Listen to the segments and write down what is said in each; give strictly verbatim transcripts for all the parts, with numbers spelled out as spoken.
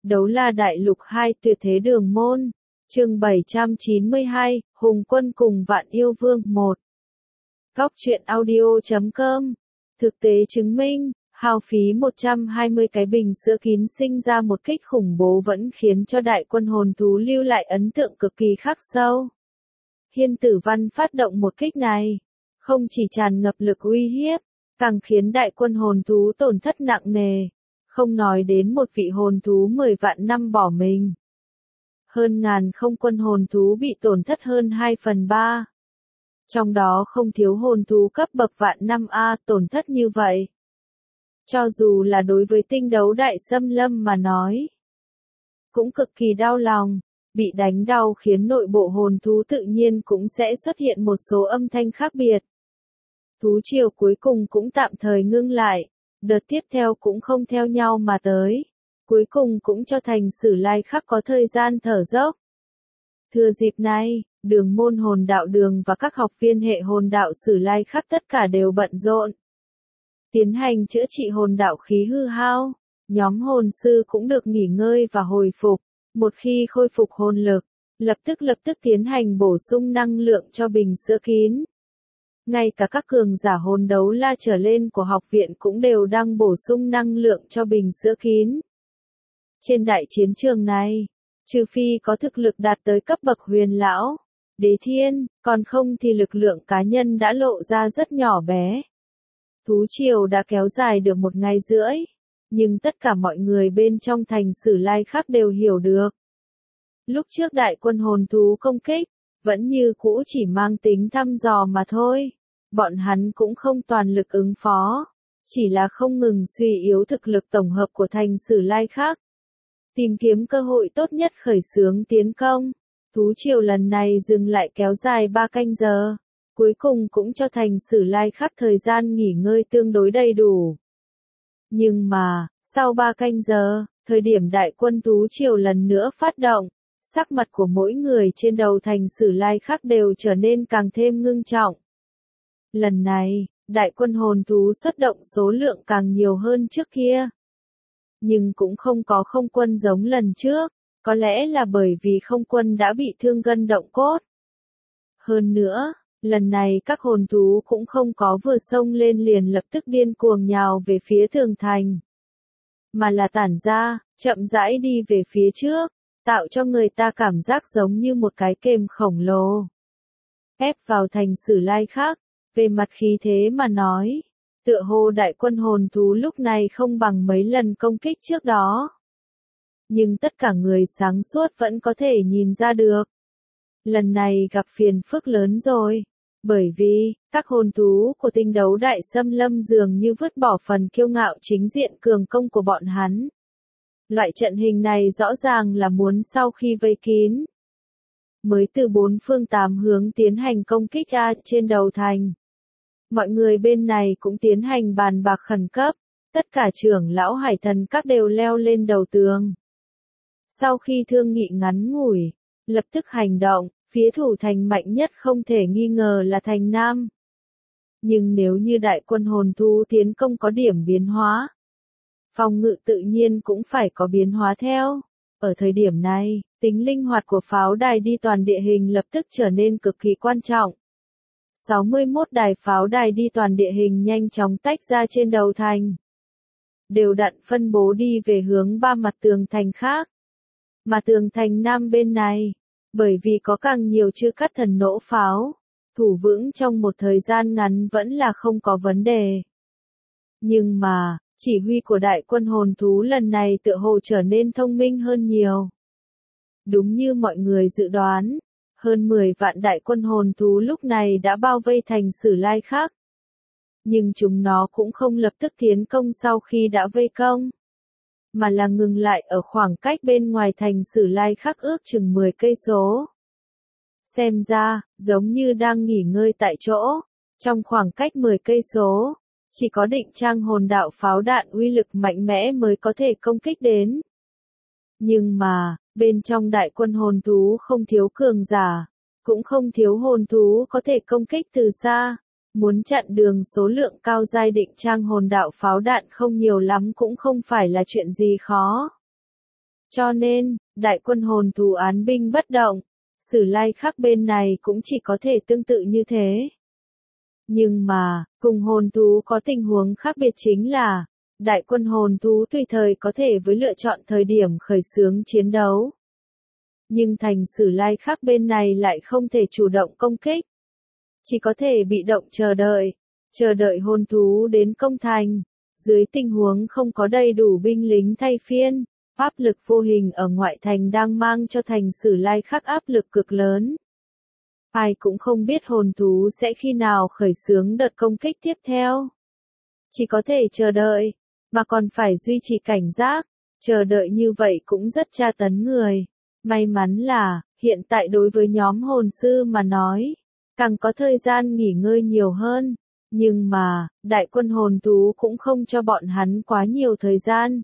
Đấu La Đại Lục hai Tuyệt Thế Đường Môn, chương bảy trăm chín mươi hai, Hùng Quân cùng Vạn Yêu Vương một. Góc truyện audio chấm com. Thực tế chứng minh, hao phí một trăm hai mươi cái bình sữa kín sinh ra một kích khủng bố vẫn khiến cho đại quân hồn thú lưu lại ấn tượng cực kỳ khắc sâu. Hiên Tử Văn phát động một kích này, không chỉ tràn ngập lực uy hiếp, càng khiến đại quân hồn thú tổn thất nặng nề, không nói đến một vị hồn thú mười vạn năm bỏ mình. Hơn ngàn không quân hồn thú bị tổn thất hơn hai phần ba. Trong đó không thiếu hồn thú cấp bậc vạn năm A tổn thất như vậy. Cho dù là đối với tinh đấu đại xâm lâm mà nói, cũng cực kỳ đau lòng, bị đánh đau khiến nội bộ hồn thú tự nhiên cũng sẽ xuất hiện một số âm thanh khác biệt. Thú triều cuối cùng cũng tạm thời ngưng lại, đợt tiếp theo cũng không theo nhau mà tới, cuối cùng cũng cho thành Sử Lai Khắc có thời gian thở dốc. Thừa dịp này, đường môn hồn đạo đường và các học viên hệ hồn đạo Sử Lai Khắc tất cả đều bận rộn. Tiến hành chữa trị hồn đạo khí hư hao, nhóm hồn sư cũng được nghỉ ngơi và hồi phục, một khi khôi phục hồn lực, lập tức lập tức tiến hành bổ sung năng lượng cho bình sữa kín. Ngay cả các cường giả hồn đấu la trở lên của học viện cũng đều đang bổ sung năng lượng cho bình sữa kín. Trên đại chiến trường này, trừ phi có thực lực đạt tới cấp bậc huyền lão, đế thiên, còn không thì lực lượng cá nhân đã lộ ra rất nhỏ bé. Thú triều đã kéo dài được một ngày rưỡi, nhưng tất cả mọi người bên trong thành Sử Lai Khắc đều hiểu được. Lúc trước đại quân hồn thú công kích, vẫn như cũ chỉ mang tính thăm dò mà thôi, bọn hắn cũng không toàn lực ứng phó, chỉ là không ngừng suy yếu thực lực tổng hợp của thành Sử Lai Khắc. Tìm kiếm cơ hội tốt nhất khởi xướng tiến công, thú triều lần này dừng lại kéo dài ba canh giờ, cuối cùng cũng cho thành Sử Lai Khắc thời gian nghỉ ngơi tương đối đầy đủ. Nhưng mà, sau ba canh giờ, thời điểm đại quân thú triều lần nữa phát động, sắc mặt của mỗi người trên đầu thành Sử Lai Khắc đều trở nên càng thêm ngưng trọng. Lần này, đại quân hồn thú xuất động số lượng càng nhiều hơn trước kia. Nhưng cũng không có không quân giống lần trước, có lẽ là bởi vì không quân đã bị thương gân động cốt. Hơn nữa, lần này các hồn thú cũng không có vừa xông lên liền lập tức điên cuồng nhào về phía tường thành, mà là tản ra, chậm rãi đi về phía trước, tạo cho người ta cảm giác giống như một cái kềm khổng lồ. Ép vào thành Sử Lai Khắc, về mặt khí thế mà nói, tựa hồ đại quân hồn thú lúc này không bằng mấy lần công kích trước đó. Nhưng tất cả người sáng suốt vẫn có thể nhìn ra được. Lần này gặp phiền phức lớn rồi, bởi vì, các hồn thú của tinh đấu đại xâm lâm dường như vứt bỏ phần kiêu ngạo chính diện cường công của bọn hắn. Loại trận hình này rõ ràng là muốn sau khi vây kín, mới từ bốn phương tám hướng tiến hành công kích A trên đầu thành. Mọi người bên này cũng tiến hành bàn bạc khẩn cấp, tất cả trưởng lão hải thần các đều leo lên đầu tường. Sau khi thương nghị ngắn ngủi, lập tức hành động, phía thủ thành mạnh nhất không thể nghi ngờ là thành Nam. Nhưng nếu như đại quân hồn thú tiến công có điểm biến hóa, phòng ngự tự nhiên cũng phải có biến hóa theo. Ở thời điểm này, tính linh hoạt của pháo đài đi toàn địa hình lập tức trở nên cực kỳ quan trọng. sáu mươi mốt đài pháo đài đi toàn địa hình nhanh chóng tách ra trên đầu thành, đều đặn phân bố đi về hướng ba mặt tường thành khác. Mà tường thành Nam bên này, bởi vì có càng nhiều chư cắt thần nỗ pháo, thủ vững trong một thời gian ngắn vẫn là không có vấn đề. Nhưng mà, chỉ huy của đại quân hồn thú lần này tựa hồ trở nên thông minh hơn nhiều. Đúng như mọi người dự đoán, hơn mười vạn đại quân hồn thú lúc này đã bao vây thành Sử Lai Khắc. Nhưng chúng nó cũng không lập tức tiến công sau khi đã vây công, mà là ngừng lại ở khoảng cách bên ngoài thành Sử Lai Khắc ước chừng mười cây số. Xem ra, giống như đang nghỉ ngơi tại chỗ, trong khoảng cách mười cây số, chỉ có định trang hồn đạo pháo đạn uy lực mạnh mẽ mới có thể công kích đến. Nhưng mà, bên trong đại quân hồn thú không thiếu cường giả, cũng không thiếu hồn thú có thể công kích từ xa. Muốn chặn đường số lượng cao giai định trang hồn đạo pháo đạn không nhiều lắm cũng không phải là chuyện gì khó. Cho nên, đại quân hồn thú án binh bất động, Sử Lai Khắc bên này cũng chỉ có thể tương tự như thế. Nhưng mà, cùng hồn thú có tình huống khác biệt chính là, đại quân hồn thú tùy thời có thể với lựa chọn thời điểm khởi xướng chiến đấu. Nhưng thành Sử Lai Khắc bên này lại không thể chủ động công kích. Chỉ có thể bị động chờ đợi, chờ đợi hồn thú đến công thành. Dưới tình huống không có đầy đủ binh lính thay phiên, áp lực vô hình ở ngoại thành đang mang cho thành Sử Lai Khắc áp lực cực lớn. Ai cũng không biết hồn thú sẽ khi nào khởi xướng đợt công kích tiếp theo. Chỉ có thể chờ đợi, mà còn phải duy trì cảnh giác, chờ đợi như vậy cũng rất tra tấn người. May mắn là, hiện tại đối với nhóm hồn sư mà nói, càng có thời gian nghỉ ngơi nhiều hơn. Nhưng mà, đại quân hồn thú cũng không cho bọn hắn quá nhiều thời gian.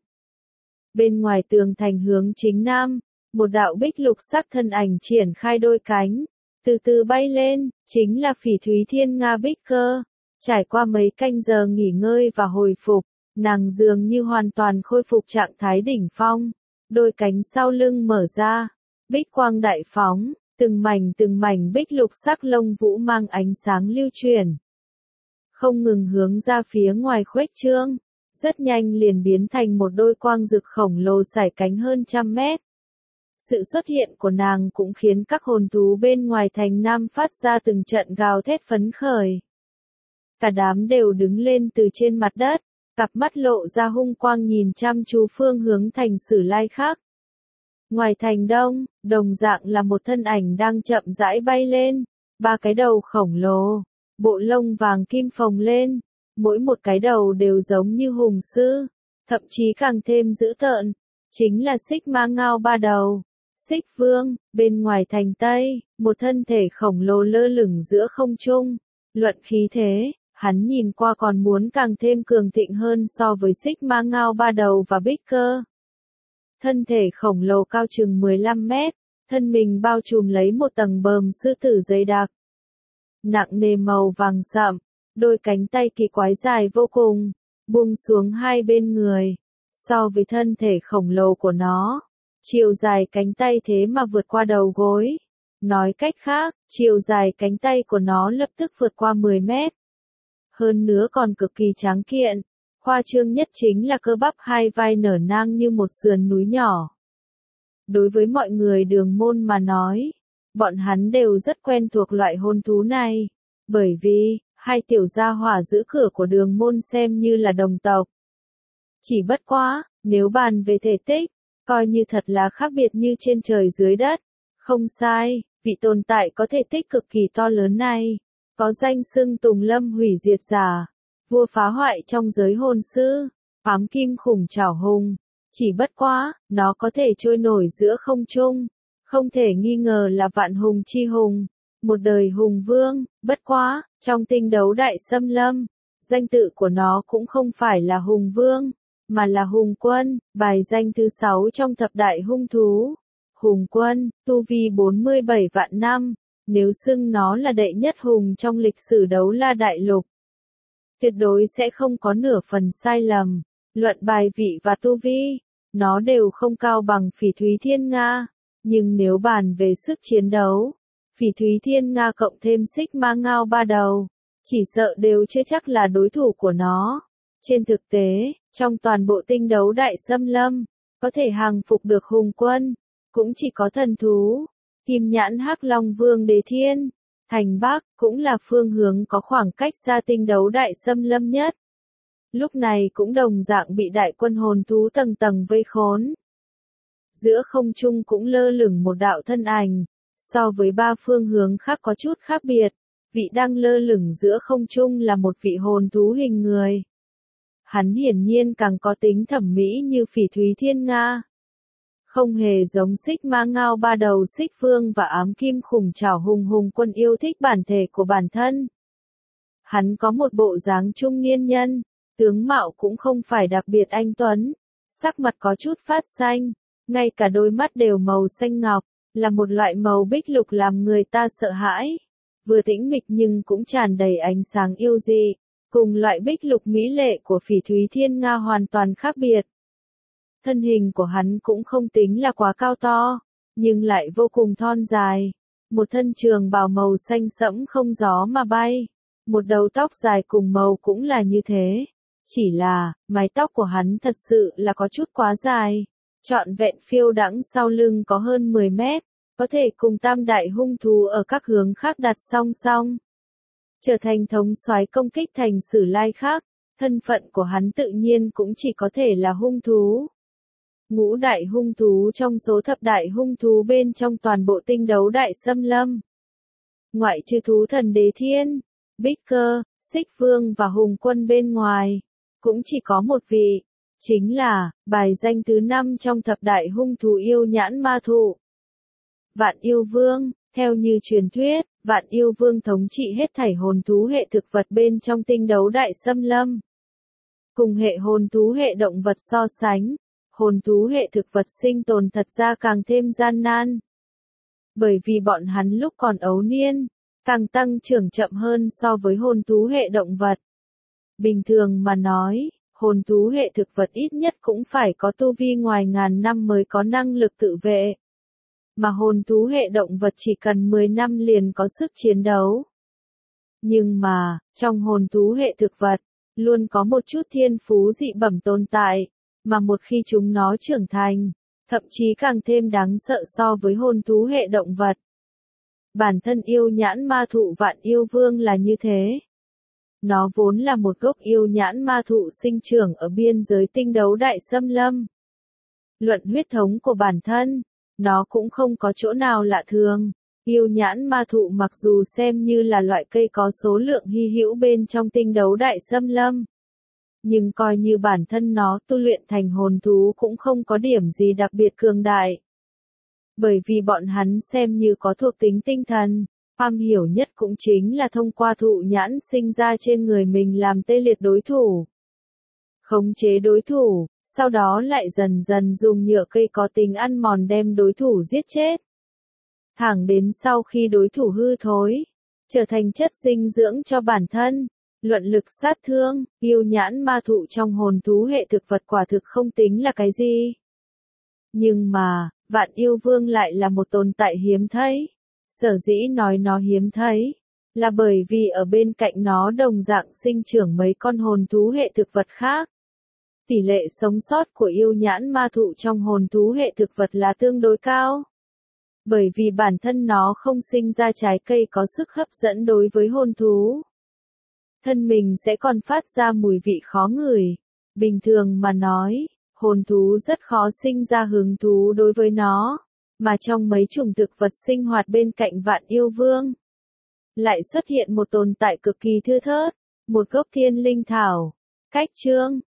Bên ngoài tường thành hướng chính nam, một đạo bích lục sắc thân ảnh triển khai đôi cánh, từ từ bay lên, chính là Phỉ Thúy Thiên Nga Bích Cơ. Trải qua mấy canh giờ nghỉ ngơi và hồi phục, nàng dường như hoàn toàn khôi phục trạng thái đỉnh phong, đôi cánh sau lưng mở ra, bích quang đại phóng, từng mảnh từng mảnh bích lục sắc lông vũ mang ánh sáng lưu chuyển. Không ngừng hướng ra phía ngoài khuếch trương, rất nhanh liền biến thành một đôi quang rực khổng lồ sải cánh hơn trăm mét. Sự xuất hiện của nàng cũng khiến các hồn thú bên ngoài thành nam phát ra từng trận gào thét phấn khởi. Cả đám đều đứng lên từ trên mặt đất, cặp mắt lộ ra hung quang nhìn chăm chú phương hướng thành Sử Lai Khắc. Ngoài thành đông, đồng dạng là một thân ảnh đang chậm rãi bay lên, ba cái đầu khổng lồ, bộ lông vàng kim phồng lên, mỗi một cái đầu đều giống như hùng sư, thậm chí càng thêm dữ tợn, chính là Xích Ma Ngao ba đầu. Xích Vương, bên ngoài thành Tây, một thân thể khổng lồ lơ lửng giữa không trung, luận khí thế, hắn nhìn qua còn muốn càng thêm cường thịnh hơn so với Xích Ma Ngao ba đầu và Bích Cơ. Thân thể khổng lồ cao chừng mười lăm mét, thân mình bao trùm lấy một tầng bờm sư tử dày đặc. Nặng nề màu vàng sậm, đôi cánh tay kỳ quái dài vô cùng, buông xuống hai bên người. So với thân thể khổng lồ của nó, chiều dài cánh tay thế mà vượt qua đầu gối. Nói cách khác, chiều dài cánh tay của nó lập tức vượt qua mười mét. Hơn nữa còn cực kỳ tráng kiện. Khoa trương nhất chính là cơ bắp hai vai nở nang như một sườn núi nhỏ. Đối với mọi người đường môn mà nói, bọn hắn đều rất quen thuộc loại hồn thú này, bởi vì, hai tiểu gia hỏa giữ cửa của đường môn xem như là đồng tộc. Chỉ bất quá, nếu bàn về thể tích, coi như thật là khác biệt như trên trời dưới đất. Không sai, vị tồn tại có thể tích cực kỳ to lớn này, có danh xưng Tùng Lâm hủy diệt giả, vua phá hoại trong giới hồn sư, ám kim khủng trảo hùng. Chỉ bất quá, nó có thể trôi nổi giữa không trung, không thể nghi ngờ là vạn hùng chi hùng, một đời hùng vương. Bất quá, trong tinh đấu đại xâm lâm, danh tự của nó cũng không phải là hùng vương, mà là hùng quân, bài danh thứ sáu trong thập đại hung thú. Hùng quân, tu vi bốn mươi bảy vạn năm, nếu xưng nó là đệ nhất hùng trong lịch sử đấu la đại lục, tuyệt đối sẽ không có nửa phần sai lầm. Luận bài vị và tu vi, nó đều không cao bằng Phỉ Thúy Thiên Nga, nhưng nếu bàn về sức chiến đấu, Phỉ Thúy Thiên Nga cộng thêm Xích Ma Ngao ba đầu, chỉ sợ đều chưa chắc là đối thủ của nó. Trên thực tế, trong toàn bộ tinh đấu đại xâm lâm, có thể hàng phục được hùng quân, cũng chỉ có thần thú, Kim Nhãn Hắc Long Vương Đế Thiên. Thành Bắc cũng là phương hướng có khoảng cách xa tinh đấu đại xâm lâm nhất. Lúc này cũng đồng dạng bị đại quân hồn thú tầng tầng vây khốn. Giữa không trung cũng lơ lửng một đạo thân ảnh, so với ba phương hướng khác có chút khác biệt, vị đang lơ lửng giữa không trung là một vị hồn thú hình người. Hắn hiển nhiên càng có tính thẩm mỹ như Phỉ Thúy Thiên Nga. Không hề giống Xích Ma Ngao ba đầu Xích Vương và ám kim khủng trảo hùng hùng quân yêu thích bản thể của bản thân. Hắn có một bộ dáng trung niên nhân, tướng mạo cũng không phải đặc biệt anh tuấn, sắc mặt có chút phát xanh, ngay cả đôi mắt đều màu xanh ngọc, là một loại màu bích lục làm người ta sợ hãi. Vừa tĩnh mịch nhưng cũng tràn đầy ánh sáng yêu dị, cùng loại bích lục mỹ lệ của Phỉ Thúy Thiên Nga hoàn toàn khác biệt. Thân hình của hắn cũng không tính là quá cao to, nhưng lại vô cùng thon dài. Một thân trường bào màu xanh sẫm không gió mà bay. Một đầu tóc dài cùng màu cũng là như thế. Chỉ là, mái tóc của hắn thật sự là có chút quá dài. Trọn vẹn phiêu đãng sau lưng có hơn mười mét. Có thể cùng tam đại hung thú ở các hướng khác đặt song song. Trở thành thống soái công kích thành Sử Lai khác. Thân phận của hắn tự nhiên cũng chỉ có thể là hung thú. Ngũ đại hung thú trong số thập đại hung thú bên trong toàn bộ tinh đấu đại xâm lâm. Ngoại trừ thú thần Đế Thiên, Bích Cơ, Xích Vương và Hùng Quân bên ngoài, cũng chỉ có một vị, chính là, bài danh thứ năm trong thập đại hung thú yêu nhãn ma thụ. Vạn Yêu Vương, theo như truyền thuyết, Vạn Yêu Vương thống trị hết thảy hồn thú hệ thực vật bên trong tinh đấu đại xâm lâm. Cùng hệ hồn thú hệ động vật so sánh, hồn thú hệ thực vật sinh tồn thật ra càng thêm gian nan. Bởi vì bọn hắn lúc còn ấu niên, càng tăng trưởng chậm hơn so với hồn thú hệ động vật. Bình thường mà nói, hồn thú hệ thực vật ít nhất cũng phải có tu vi ngoài ngàn năm mới có năng lực tự vệ. Mà hồn thú hệ động vật chỉ cần mười năm liền có sức chiến đấu. Nhưng mà, trong hồn thú hệ thực vật, luôn có một chút thiên phú dị bẩm tồn tại, mà một khi chúng nó trưởng thành, thậm chí càng thêm đáng sợ so với hồn thú hệ động vật. Bản thân yêu nhãn ma thụ Vạn Yêu Vương là như thế. Nó vốn là một gốc yêu nhãn ma thụ sinh trưởng ở biên giới tinh đấu đại xâm lâm. Luận huyết thống của bản thân, nó cũng không có chỗ nào lạ thường. Yêu nhãn ma thụ mặc dù xem như là loại cây có số lượng hy hữu bên trong tinh đấu đại xâm lâm. Nhưng coi như bản thân nó tu luyện thành hồn thú cũng không có điểm gì đặc biệt cường đại. Bởi vì bọn hắn xem như có thuộc tính tinh thần, am hiểu nhất cũng chính là thông qua thụ nhãn sinh ra trên người mình làm tê liệt đối thủ. Khống chế đối thủ, sau đó lại dần dần dùng nhựa cây có tính ăn mòn đem đối thủ giết chết. Thẳng đến sau khi đối thủ hư thối, trở thành chất dinh dưỡng cho bản thân. Luận lực sát thương, yêu nhãn ma thụ trong hồn thú hệ thực vật quả thực không tính là cái gì. Nhưng mà, Vạn Yêu Vương lại là một tồn tại hiếm thấy. Sở dĩ nói nó hiếm thấy, là bởi vì ở bên cạnh nó đồng dạng sinh trưởng mấy con hồn thú hệ thực vật khác. Tỷ lệ sống sót của yêu nhãn ma thụ trong hồn thú hệ thực vật là tương đối cao. Bởi vì bản thân nó không sinh ra trái cây có sức hấp dẫn đối với hồn thú. Thân mình sẽ còn phát ra mùi vị khó ngửi. Bình thường mà nói, hồn thú rất khó sinh ra hứng thú đối với nó. Mà trong mấy chủng thực vật sinh hoạt bên cạnh Vạn Yêu Vương, lại xuất hiện một tồn tại cực kỳ thưa thớt, một gốc thiên linh thảo. Cách chương,